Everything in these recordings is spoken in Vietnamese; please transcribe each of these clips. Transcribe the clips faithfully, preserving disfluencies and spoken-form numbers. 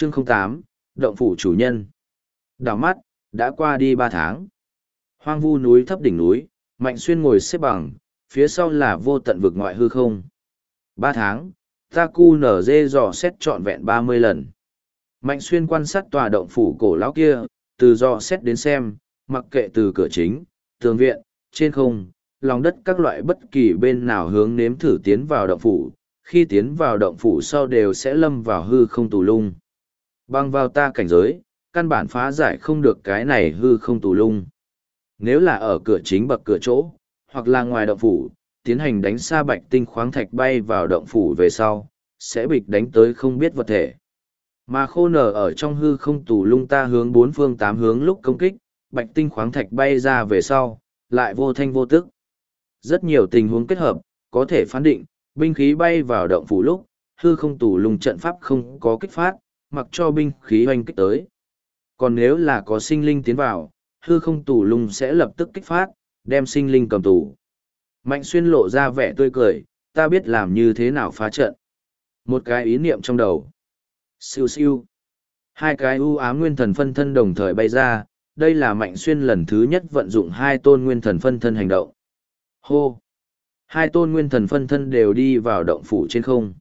Chương không tám, Động phủ chủ nhân. Đảo mắt, đã qua đi ba tháng. Hoang vu núi thấp đỉnh núi, Mạnh Xuyên ngồi xếp bằng, phía sau là vô tận vực ngoại hư không. Ba tháng, ta cu nở dê dò xét trọn vẹn ba mươi lần. Mạnh Xuyên quan sát tòa động phủ cổ lão kia, từ dò xét đến xem, mặc kệ từ cửa chính, tường viện, trên không, lòng đất các loại bất kỳ bên nào hướng nếm thử tiến vào động phủ, khi tiến vào động phủ sau đều sẽ lâm vào hư không tù lung. Băng vào ta cảnh giới, căn bản phá giải không được cái này hư không tù lung. Nếu là ở cửa chính bậc cửa chỗ, hoặc là ngoài động phủ, tiến hành đánh xa bạch tinh khoáng thạch bay vào động phủ về sau, sẽ bịch đánh tới không biết vật thể. Mà khô nở ở trong hư không tù lung ta hướng bốn phương tám hướng lúc công kích, bạch tinh khoáng thạch bay ra về sau, lại vô thanh vô tức. Rất nhiều tình huống kết hợp, có thể phán định, binh khí bay vào động phủ lúc, hư không tù lung trận pháp không có kích phát, mặc cho binh khí hoành kích tới. Còn nếu là có sinh linh tiến vào, hư không tù lung sẽ lập tức kích phát, đem sinh linh cầm tù. Mạnh Xuyên lộ ra vẻ tươi cười, ta biết làm như thế nào phá trận. Một cái ý niệm trong đầu. Siêu siêu. Hai cái u ám nguyên thần phân thân đồng thời bay ra, đây là Mạnh Xuyên lần thứ nhất vận dụng hai tôn nguyên thần phân thân hành động. Hô. Hai tôn nguyên thần phân thân đều đi vào động phủ trên không.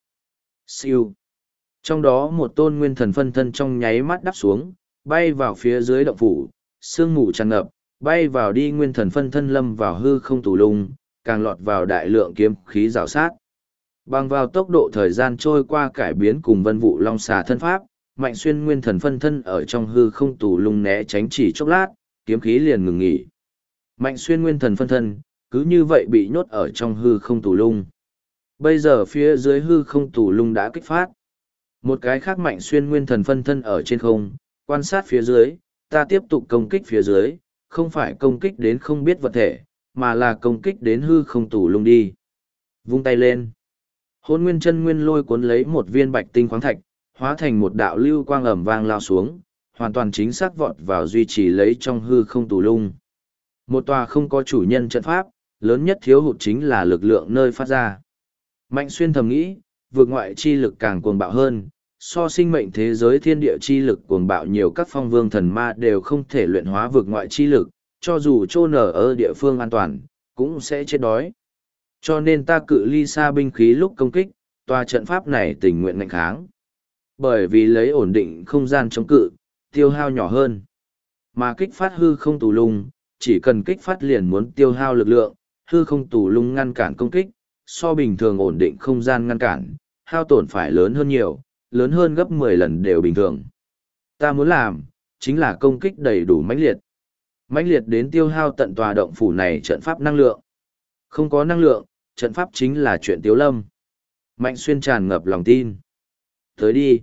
Siêu. Trong đó một tôn nguyên thần phân thân trong nháy mắt đắp xuống, bay vào phía dưới động phủ, sương mù tràn ngập, bay vào đi nguyên thần phân thân lâm vào hư không tù lung, càng lọt vào đại lượng kiếm khí rào sát. Bằng vào tốc độ thời gian trôi qua cải biến cùng vân vụ long xà thân pháp, Mạnh Xuyên nguyên thần phân thân ở trong hư không tù lung né tránh chỉ chốc lát, kiếm khí liền ngừng nghỉ. Mạnh Xuyên nguyên thần phân thân, cứ như vậy bị nhốt ở trong hư không tù lung. Bây giờ phía dưới hư không tù lung đã kích phát. Một cái khác Mạnh Xuyên nguyên thần phân thân ở trên không, quan sát phía dưới, ta tiếp tục công kích phía dưới, không phải công kích đến không biết vật thể, mà là công kích đến hư không tù lung đi. Vung tay lên. Hôn nguyên chân nguyên lôi cuốn lấy một viên bạch tinh khoáng thạch, hóa thành một đạo lưu quang ẩm vang lao xuống, hoàn toàn chính xác vọt vào duy trì lấy trong hư không tù lung. Một tòa không có chủ nhân trận pháp, lớn nhất thiếu hụt chính là lực lượng nơi phát ra. Mạnh Xuyên thầm nghĩ, vượt ngoại chi lực càng cuồng bạo hơn, so sinh mệnh thế giới thiên địa chi lực cuồng bạo nhiều, các phong vương thần ma đều không thể luyện hóa vượt ngoại chi lực, cho dù chôn ở ở địa phương an toàn, cũng sẽ chết đói. Cho nên ta cự ly xa binh khí lúc công kích, tòa trận pháp này tình nguyện ngạnh kháng. Bởi vì lấy ổn định không gian chống cự, tiêu hao nhỏ hơn. Mà kích phát hư không tù lung, chỉ cần kích phát liền muốn tiêu hao lực lượng, hư không tù lung ngăn cản công kích, so bình thường ổn định không gian ngăn cản, hao tổn phải lớn hơn nhiều, lớn hơn gấp mười lần đều bình thường. Ta muốn làm, chính là công kích đầy đủ mãnh liệt. Mãnh liệt đến tiêu hao tận tòa động phủ này trận pháp năng lượng. Không có năng lượng, trận pháp chính là chuyện tiếu lâm. Mạnh Xuyên tràn ngập lòng tin. Tới đi.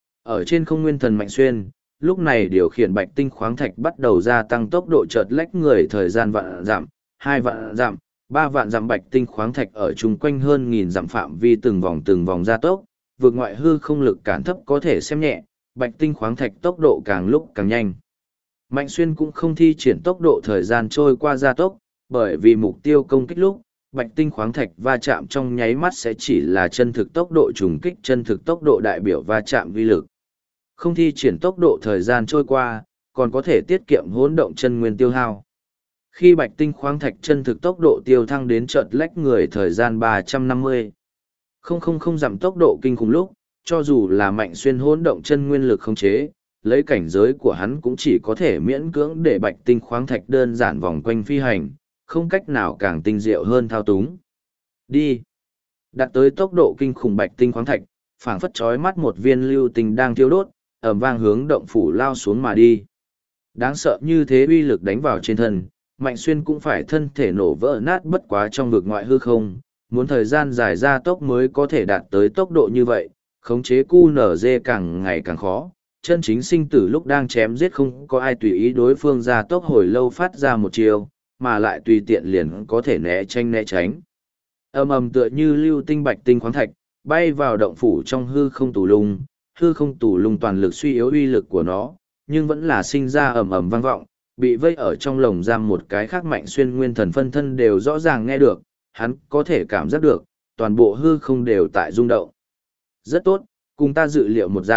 Ở trên không nguyên thần Mạnh Xuyên, lúc này điều khiển bạch tinh khoáng thạch bắt đầu gia tăng tốc độ chợt lách người thời gian vạn dặm, hai vạn dặm, ba vạn dặm bạch tinh khoáng thạch ở chung quanh hơn nghìn dặm phạm vi từng vòng từng vòng gia tốc, vượt ngoại hư không lực cản thấp có thể xem nhẹ, bạch tinh khoáng thạch tốc độ càng lúc càng nhanh. Mạnh Xuyên cũng không thi triển tốc độ thời gian trôi qua gia tốc, bởi vì mục tiêu công kích lúc, bạch tinh khoáng thạch va chạm trong nháy mắt sẽ chỉ là chân thực tốc độ trùng kích, chân thực tốc độ đại biểu va chạm vi lực. Không thi triển tốc độ thời gian trôi qua, còn có thể tiết kiệm hỗn động chân nguyên tiêu hao. Khi bạch tinh khoáng thạch chân thực tốc độ tiêu thăng đến chợt lách người thời gian ba trăm năm mươi. Không không không giảm tốc độ kinh khủng lúc, cho dù là Mạnh Xuyên hỗn động chân nguyên lực khống chế, lấy cảnh giới của hắn cũng chỉ có thể miễn cưỡng để bạch tinh khoáng thạch đơn giản vòng quanh phi hành, không cách nào càng tinh diệu hơn thao túng. Đi. Đạt tới tốc độ kinh khủng bạch tinh khoáng thạch, phảng phất chói mắt một viên lưu tinh đang thiêu đốt, ầm vang hướng động phủ lao xuống mà đi. Đáng sợ như thế uy lực đánh vào trên thân, Mạnh Xuyên cũng phải thân thể nổ vỡ nát, bất quá trong vực ngoại hư không, muốn thời gian dài ra tốc mới có thể đạt tới tốc độ như vậy, khống chế cu nở dê càng ngày càng khó. Chân chính sinh tử lúc đang chém giết không có ai tùy ý đối phương ra tốc hồi lâu phát ra một chiều, mà lại tùy tiện liền có thể né tránh né tránh. Ầm ầm tựa như lưu tinh bạch tinh khoáng thạch, bay vào động phủ trong hư không tù lung, hư không tù lung toàn lực suy yếu uy lực của nó, nhưng vẫn là sinh ra ầm ầm vang vọng, bị vây ở trong lồng giam một cái khác Mạnh Xuyên nguyên thần phân thân đều rõ ràng nghe được, hắn có thể cảm giác được, toàn bộ hư không đều tại rung động. Rất tốt, cùng ta dự liệu một dạng,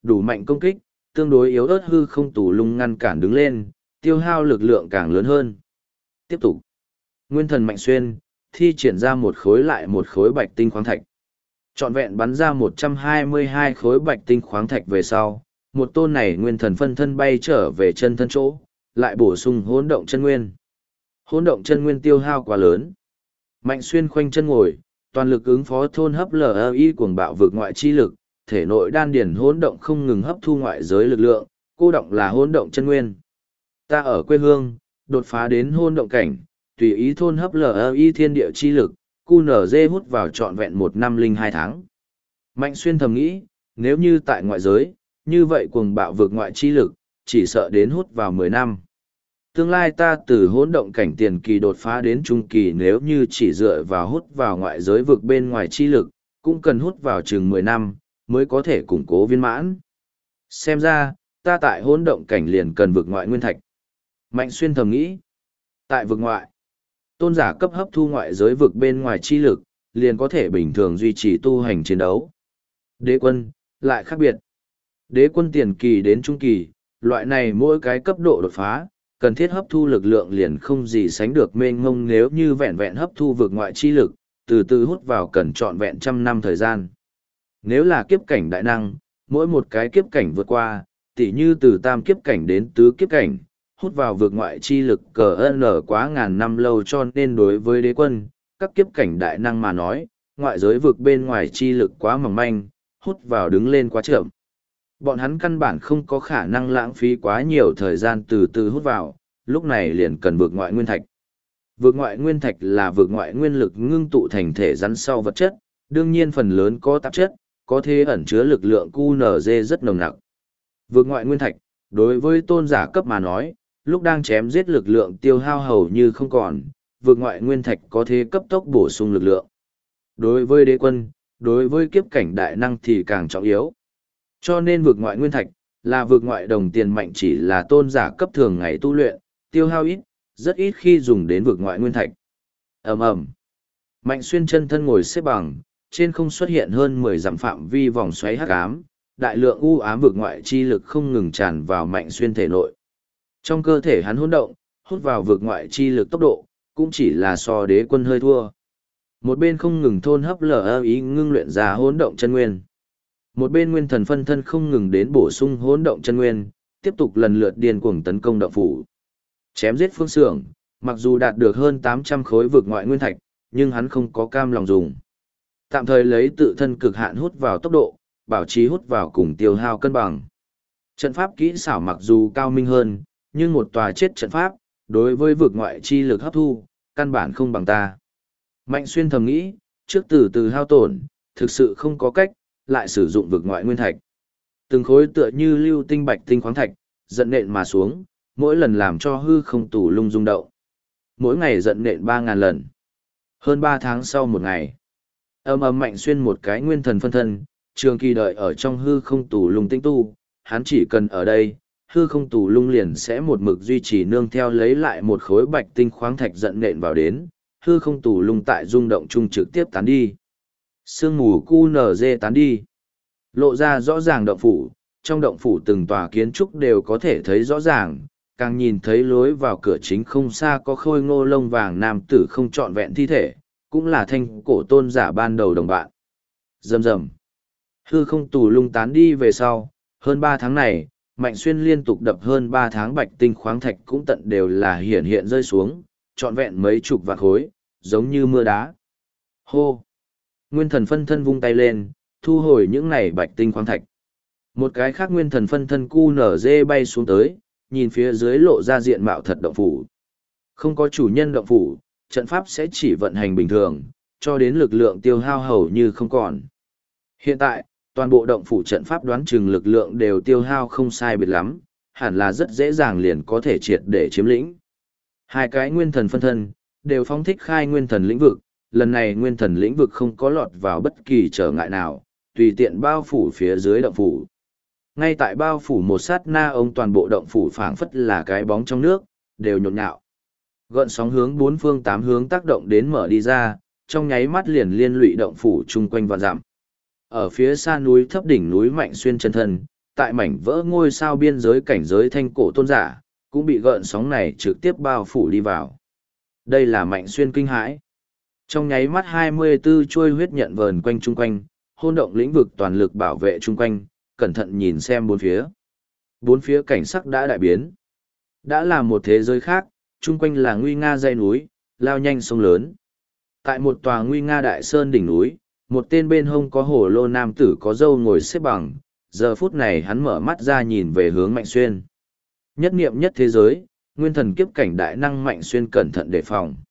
đủ mạnh công kích, tương đối yếu ớt hư không tù lung ngăn cản đứng lên, tiêu hao lực lượng càng lớn hơn. Tiếp tục, nguyên thần Mạnh Xuyên, thi triển ra một khối lại một khối bạch tinh khoáng thạch. Trọn vẹn bắn ra một trăm hai mươi hai khối bạch tinh khoáng thạch về sau, một tôn này nguyên thần phân thân bay trở về chân thân chỗ, lại bổ sung hỗn động chân nguyên. Hỗn động chân nguyên tiêu hao quá lớn. Mạnh Xuyên khoanh chân ngồi, toàn lực ứng phó thôn hấp lờ i cuồng bạo vực ngoại chi lực, thể nội đan điển hỗn động không ngừng hấp thu ngoại giới lực lượng, cô động là hỗn động chân nguyên. Ta ở quê hương, đột phá đến hỗn động cảnh, tùy ý thôn hấp lờ i thiên địa chi lực, cu nở dê hút vào trọn vẹn một năm linh hai tháng. Mạnh Xuyên thầm nghĩ, nếu như tại ngoại giới, như vậy cuồng bạo vực ngoại chi lực, chỉ sợ đến hút vào mười năm. Tương lai ta từ hỗn động cảnh tiền kỳ đột phá đến trung kỳ nếu như chỉ dựa vào hút vào ngoại giới vực bên ngoài chi lực, cũng cần hút vào chừng mười năm, mới có thể củng cố viên mãn. Xem ra, ta tại hỗn động cảnh liền cần vực ngoại nguyên thạch. Mạnh Xuyên thầm nghĩ, tại vực ngoại, tôn giả cấp hấp thu ngoại giới vực bên ngoài chi lực, liền có thể bình thường duy trì tu hành chiến đấu. Đế quân, lại khác biệt. Đế quân tiền kỳ đến trung kỳ, loại này mỗi cái cấp độ đột phá, cần thiết hấp thu lực lượng liền không gì sánh được mênh mông nếu như vẹn vẹn hấp thu vực ngoại chi lực, từ từ hút vào cần trọn vẹn trăm năm thời gian. Nếu là kiếp cảnh đại năng, mỗi một cái kiếp cảnh vượt qua, tỉ như từ tam kiếp cảnh đến tứ kiếp cảnh, hút vào vực ngoại chi lực cờ nở quá ngàn năm lâu cho nên đối với đế quân, các kiếp cảnh đại năng mà nói, ngoại giới vực bên ngoài chi lực quá mỏng manh, hút vào đứng lên quá chậm. Bọn hắn căn bản không có khả năng lãng phí quá nhiều thời gian từ từ hút vào, lúc này liền cần vực ngoại nguyên thạch. Vực ngoại nguyên thạch là vực ngoại nguyên lực ngưng tụ thành thể rắn sau vật chất, đương nhiên phần lớn có tạp chất, có thể ẩn chứa lực lượng quy en giê rất nồng nặc. Vực ngoại nguyên thạch, đối với tôn giả cấp mà nói, lúc đang chém giết lực lượng tiêu hao hầu như không còn, vực ngoại nguyên thạch có thể cấp tốc bổ sung lực lượng. Đối với đế quân, đối với kiếp cảnh đại năng thì càng trọng yếu. Cho nên vực ngoại nguyên thạch, là vực ngoại đồng tiền mạnh chỉ là tôn giả cấp thường ngày tu luyện, tiêu hao ít, rất ít khi dùng đến vực ngoại nguyên thạch. Ầm ầm. Mạnh Xuyên chân thân ngồi xếp bằng, trên không xuất hiện hơn mười dặm phạm vi vòng xoáy hắc ám, đại lượng u ám vực ngoại chi lực không ngừng tràn vào Mạnh Xuyên thể nội. Trong cơ thể hắn hỗn động, hút vào vực ngoại chi lực tốc độ, cũng chỉ là so đế quân hơi thua. Một bên không ngừng thôn hấp lờ ý ngưng luyện ra hỗn động chân nguyên. Một bên nguyên thần phân thân không ngừng đến bổ sung hỗn động chân nguyên, tiếp tục lần lượt điên cuồng tấn công động phủ. Chém giết Phương Xưởng, mặc dù đạt được hơn tám trăm khối vực ngoại nguyên thạch, nhưng hắn không có cam lòng dùng. Tạm thời lấy tự thân cực hạn hút vào tốc độ, bảo trì hút vào cùng tiêu hao cân bằng. Trận pháp kỹ xảo mặc dù cao minh hơn, nhưng một tòa chết trận pháp, đối với vực ngoại chi lực hấp thu, căn bản không bằng ta. Mạnh Xuyên thầm nghĩ, trước từ từ hao tổn, thực sự không có cách, lại sử dụng vực ngoại nguyên thạch. Từng khối tựa như lưu tinh bạch tinh khoáng thạch, giận nện mà xuống, mỗi lần làm cho hư không tù lung rung động. Mỗi ngày giận nện ba ngàn lần. Hơn ba tháng sau một ngày, âm âm Mạnh Xuyên một cái nguyên thần phân thân, trường kỳ đợi ở trong hư không tù lung tinh tu, hắn chỉ cần ở đây, hư không tù lung liền sẽ một mực duy trì nương theo lấy lại một khối bạch tinh khoáng thạch giận nện vào đến, hư không tù lung tại rung động chung trực tiếp tán đi. Sương mù quy en giê tán đi. Lộ ra rõ ràng động phủ, trong động phủ từng tòa kiến trúc đều có thể thấy rõ ràng, càng nhìn thấy lối vào cửa chính không xa có khôi ngô lông vàng nam tử không trọn vẹn thi thể, cũng là thanh cổ tôn giả ban đầu đồng bạn. Rầm rầm. Hư không tù lung tán đi về sau, hơn ba tháng này, Mạnh Xuyên liên tục đập hơn ba tháng bạch tinh khoáng thạch cũng tận đều là hiện hiện rơi xuống, trọn vẹn mấy chục vạn khối, giống như mưa đá. Hô! Nguyên thần phân thân vung tay lên, thu hồi những này bạch tinh khoáng thạch. Một cái khác nguyên thần phân thân quy en giê bay xuống tới, nhìn phía dưới lộ ra diện mạo thật động phủ. Không có chủ nhân động phủ, trận pháp sẽ chỉ vận hành bình thường, cho đến lực lượng tiêu hao hầu như không còn. Hiện tại, toàn bộ động phủ trận pháp đoán chừng lực lượng đều tiêu hao không sai biệt lắm, hẳn là rất dễ dàng liền có thể triệt để chiếm lĩnh. Hai cái nguyên thần phân thân, đều phóng thích khai nguyên thần lĩnh vực, lần này nguyên thần lĩnh vực không có lọt vào bất kỳ trở ngại nào, tùy tiện bao phủ phía dưới động phủ. Ngay tại bao phủ một sát na ông toàn bộ động phủ phảng phất là cái bóng trong nước, đều nhộn nhạo. Gợn sóng hướng bốn phương tám hướng tác động đến mở đi ra, trong nháy mắt liền liên lụy động phủ chung quanh vạn dặm. Ở phía xa núi thấp đỉnh núi Mạnh Xuyên chân thân, tại mảnh vỡ ngôi sao biên giới cảnh giới thanh cổ tôn giả, cũng bị gợn sóng này trực tiếp bao phủ đi vào. Đây là Mạnh Xuyên kinh hãi. Trong nháy mắt hai mươi tư chuôi huyết nhận vờn quanh chung quanh, hôn động lĩnh vực toàn lực bảo vệ chung quanh, cẩn thận nhìn xem bốn phía. Bốn phía cảnh sắc đã đại biến. Đã là một thế giới khác, chung quanh là nguy nga dãy núi, lao nhanh sông lớn. Tại một tòa nguy nga đại sơn đỉnh núi, một tên bên hông có hổ lô nam tử có râu ngồi xếp bằng, giờ phút này hắn mở mắt ra nhìn về hướng Mạnh Xuyên. Nhất niệm nhất thế giới, nguyên thần kiếp cảnh đại năng Mạnh Xuyên cẩn thận đề phòng.